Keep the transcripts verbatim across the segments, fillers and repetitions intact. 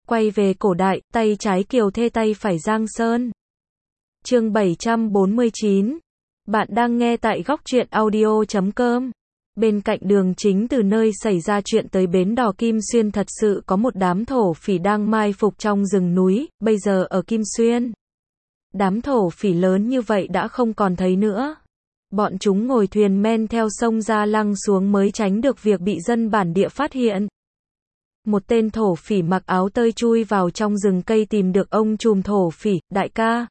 Quay về cổ đại, tay trái Kiều Thê tay phải Giang Sơn. Chương bảy trăm bốn mươi chín. Bạn đang nghe tại góc truyện audio chấm com. Bên cạnh đường chính từ nơi xảy ra chuyện tới bến đò Kim Xuyên thật sự có một đám thổ phỉ đang mai phục trong rừng núi, bây giờ ở Kim Xuyên. Đám thổ phỉ lớn như vậy đã không còn thấy nữa. Bọn chúng ngồi thuyền men theo sông Gia Lăng xuống mới tránh được việc bị dân bản địa phát hiện. Một tên thổ phỉ mặc áo tơi chui vào trong rừng cây tìm được ông trùm thổ phỉ, đại ca.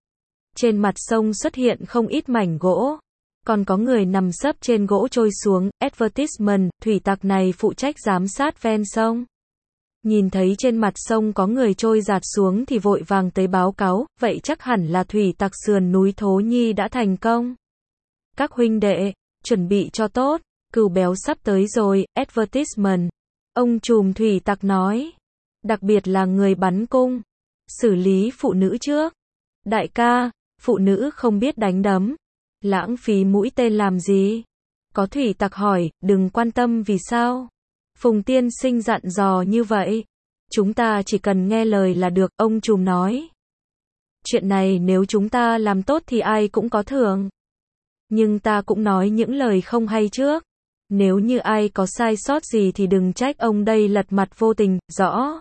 Trên mặt sông xuất hiện không ít mảnh gỗ. Còn có người nằm sấp trên gỗ trôi xuống, advertisement, thủy tặc này phụ trách giám sát ven sông. Nhìn thấy trên mặt sông có người trôi giạt xuống thì vội vàng tới báo cáo, vậy chắc hẳn là thủy tặc sườn núi Thố Nhi đã thành công. Các huynh đệ, chuẩn bị cho tốt, cừu béo sắp tới rồi, advertisement. Ông trùm thủy tặc nói. Đặc biệt là người bắn cung. Xử lý phụ nữ trước. Đại ca, phụ nữ không biết đánh đấm. Lãng phí mũi tên làm gì? Có thủy tặc hỏi, đừng quan tâm vì sao. Phùng tiên sinh dặn dò như vậy. Chúng ta chỉ cần nghe lời là được, ông trùm nói. Chuyện này nếu chúng ta làm tốt thì ai cũng có thưởng. Nhưng ta cũng nói những lời không hay trước. Nếu như ai có sai sót gì thì đừng trách ông đây lật mặt vô tình, rõ.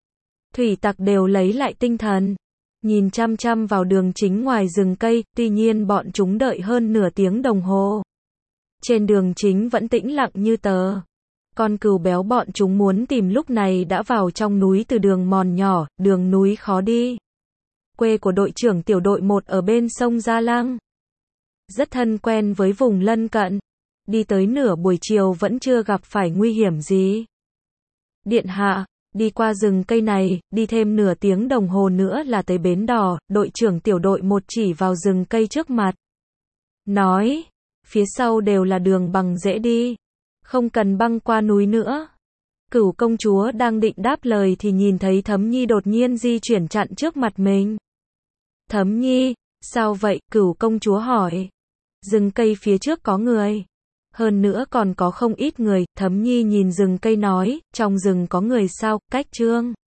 Thủy tặc đều lấy lại tinh thần. Nhìn chăm chăm vào đường chính ngoài rừng cây, tuy nhiên bọn chúng đợi hơn nửa tiếng đồng hồ. Trên đường chính vẫn tĩnh lặng như tờ. Con cừu béo bọn chúng muốn tìm lúc này đã vào trong núi từ đường mòn nhỏ, đường núi khó đi. Quê của đội trưởng tiểu đội một ở bên sông Gia Lăng. Rất thân quen với vùng lân cận. Đi tới nửa buổi chiều vẫn chưa gặp phải nguy hiểm gì. Điện hạ, đi qua rừng cây này, đi thêm nửa tiếng đồng hồ nữa là tới bến đò, đội trưởng tiểu đội một chỉ vào rừng cây trước mặt. Nói, phía sau đều là đường bằng dễ đi. Không cần băng qua núi nữa. Cửu công chúa đang định đáp lời thì nhìn thấy Thấm Nhi đột nhiên di chuyển chặn trước mặt mình. Thấm Nhi, sao vậy? Cửu công chúa hỏi. Rừng cây phía trước có người. Hơn nữa còn có không ít người, Thấm Nhi nhìn rừng cây nói, trong rừng có người sao, cách Trương.